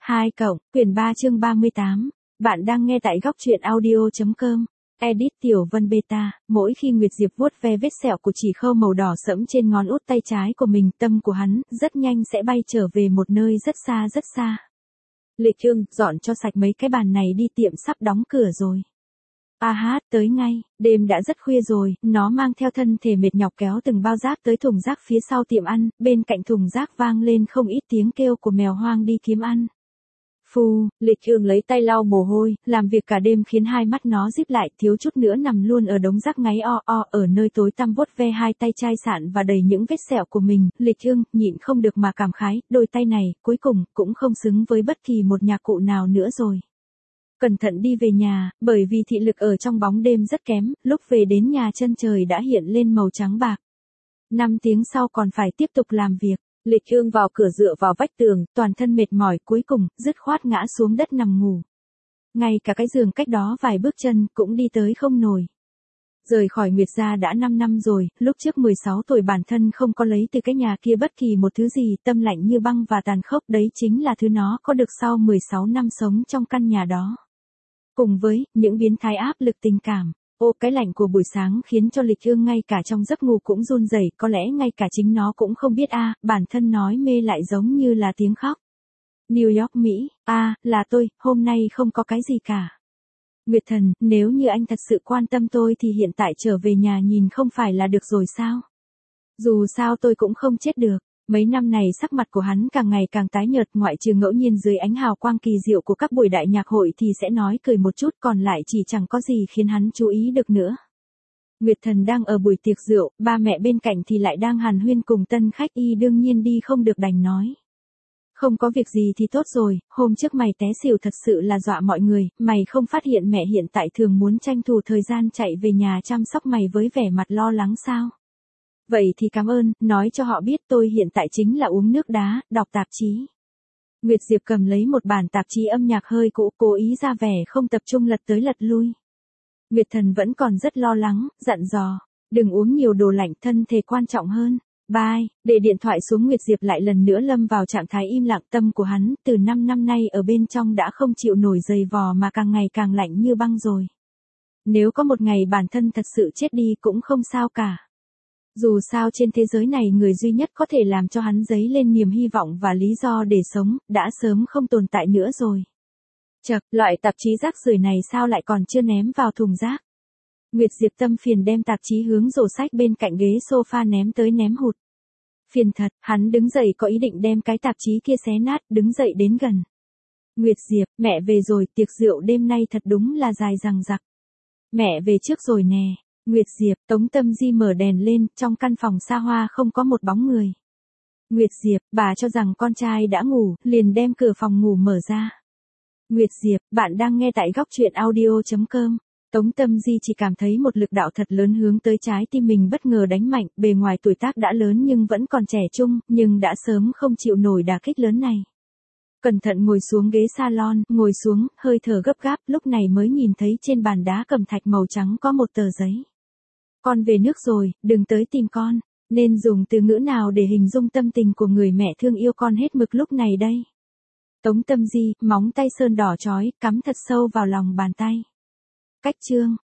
2 cộng, quyển 3 chương 38. Bạn đang nghe tại góc truyện audio.com. Edit Tiểu Vân Beta. Mỗi khi Nguyệt Diệp vuốt ve vết sẹo của chỉ khâu màu đỏ sẫm trên ngón út tay trái của mình, tâm của hắn rất nhanh sẽ bay trở về một nơi rất xa rất xa. Lịch Thương, dọn cho sạch mấy cái bàn này đi, tiệm sắp đóng cửa rồi. Tới ngay, đêm đã rất khuya rồi, nó mang theo thân thể mệt nhọc kéo từng bao rác tới thùng rác phía sau tiệm ăn, bên cạnh thùng rác vang lên không ít tiếng kêu của mèo hoang đi kiếm ăn. Phù, Lịch Thương lấy tay lau mồ hôi, làm việc cả đêm khiến hai mắt nó díp lại, thiếu chút nữa nằm luôn ở đống rác ngáy ở nơi tối tăm, vuốt ve hai tay chai sạn và đầy những vết sẹo của mình. Lịch Thương nhịn không được mà cảm khái, đôi tay này, cuối cùng, cũng không xứng với bất kỳ một nhạc cụ nào nữa rồi. Cẩn thận đi về nhà, bởi vì thị lực ở trong bóng đêm rất kém, lúc về đến nhà chân trời đã hiện lên màu trắng bạc. 5 tiếng sau còn phải tiếp tục làm việc. Lịch Thương vào cửa dựa vào vách tường, toàn thân mệt mỏi, cuối cùng, dứt khoát ngã xuống đất nằm ngủ. Ngay cả cái giường cách đó vài bước chân, cũng đi tới không nổi. Rời khỏi Nguyệt gia đã 5 năm rồi, lúc trước 16 tuổi bản thân không có lấy từ cái nhà kia bất kỳ một thứ gì, tâm lạnh như băng và tàn khốc, đấy chính là thứ nó có được sau 16 năm sống trong căn nhà đó. Cùng với, những biến thái áp lực tình cảm. Cái lạnh của buổi sáng khiến cho Lịch Thương ngay cả trong giấc ngủ cũng run rẩy, có lẽ ngay cả chính nó cũng không biết bản thân nói mê lại giống như là tiếng khóc. New York, Mỹ, là tôi, hôm nay không có cái gì cả. Nguyệt Thần, nếu như anh thật sự quan tâm tôi thì hiện tại trở về nhà nhìn không phải là được rồi sao? Dù sao tôi cũng không chết được. Mấy năm này sắc mặt của hắn càng ngày càng tái nhợt, ngoại trừ ngẫu nhiên dưới ánh hào quang kỳ diệu của các buổi đại nhạc hội thì sẽ nói cười một chút, còn lại chỉ chẳng có gì khiến hắn chú ý được nữa. Nguyệt Thần đang ở buổi tiệc rượu, ba mẹ bên cạnh thì lại đang hàn huyên cùng tân khách, y đương nhiên đi không được đành nói. Không có việc gì thì tốt rồi, hôm trước mày té xỉu thật sự là dọa mọi người, mày không phát hiện mẹ hiện tại thường muốn tranh thủ thời gian chạy về nhà chăm sóc mày với vẻ mặt lo lắng sao? Vậy thì cảm ơn, nói cho họ biết tôi hiện tại chính là uống nước đá, đọc tạp chí. Nguyệt Diệp cầm lấy một bản tạp chí âm nhạc hơi cũ, cố ý ra vẻ không tập trung lật tới lật lui. Nguyệt Thần vẫn còn rất lo lắng, dặn dò, đừng uống nhiều đồ lạnh, thân thể quan trọng hơn. Bye, để điện thoại xuống, Nguyệt Diệp lại lần nữa lâm vào trạng thái im lặng. Tâm của hắn, từ 5 năm nay ở bên trong đã không chịu nổi giày vò mà càng ngày càng lạnh như băng rồi. Nếu có một ngày bản thân thật sự chết đi cũng không sao cả. Dù sao trên thế giới này người duy nhất có thể làm cho hắn dấy lên niềm hy vọng và lý do để sống, đã sớm không tồn tại nữa rồi. Chậc, loại tạp chí rác rưởi này sao lại còn chưa ném vào thùng rác? Nguyệt Diệp tâm phiền đem tạp chí hướng rổ sách bên cạnh ghế sofa ném tới ném hụt. Phiền thật, hắn đứng dậy có ý định đem cái tạp chí kia xé nát, đứng dậy đến gần. Nguyệt Diệp, mẹ về rồi, tiệc rượu đêm nay thật đúng là dài dằng dặc. Mẹ về trước rồi nè. Nguyệt Diệp, Tống Tâm Di mở đèn lên, trong căn phòng xa hoa không có một bóng người. Nguyệt Diệp, bà cho rằng con trai đã ngủ, liền đem cửa phòng ngủ mở ra. Nguyệt Diệp, bạn đang nghe tại góc truyện audio.com. Tống Tâm Di chỉ cảm thấy một lực đạo thật lớn hướng tới trái tim mình bất ngờ đánh mạnh, bề ngoài tuổi tác đã lớn nhưng vẫn còn trẻ trung, nhưng đã sớm không chịu nổi đả kích lớn này. Cẩn thận ngồi xuống ghế salon, ngồi xuống, hơi thở gấp gáp, lúc này mới nhìn thấy trên bàn đá cẩm thạch màu trắng có một tờ giấy. Con về nước rồi, đừng tới tìm con. Nên dùng từ ngữ nào để hình dung tâm tình của người mẹ thương yêu con hết mực lúc này đây? Tống Tâm Di, móng tay sơn đỏ chói, cắm thật sâu vào lòng bàn tay. Cách chương,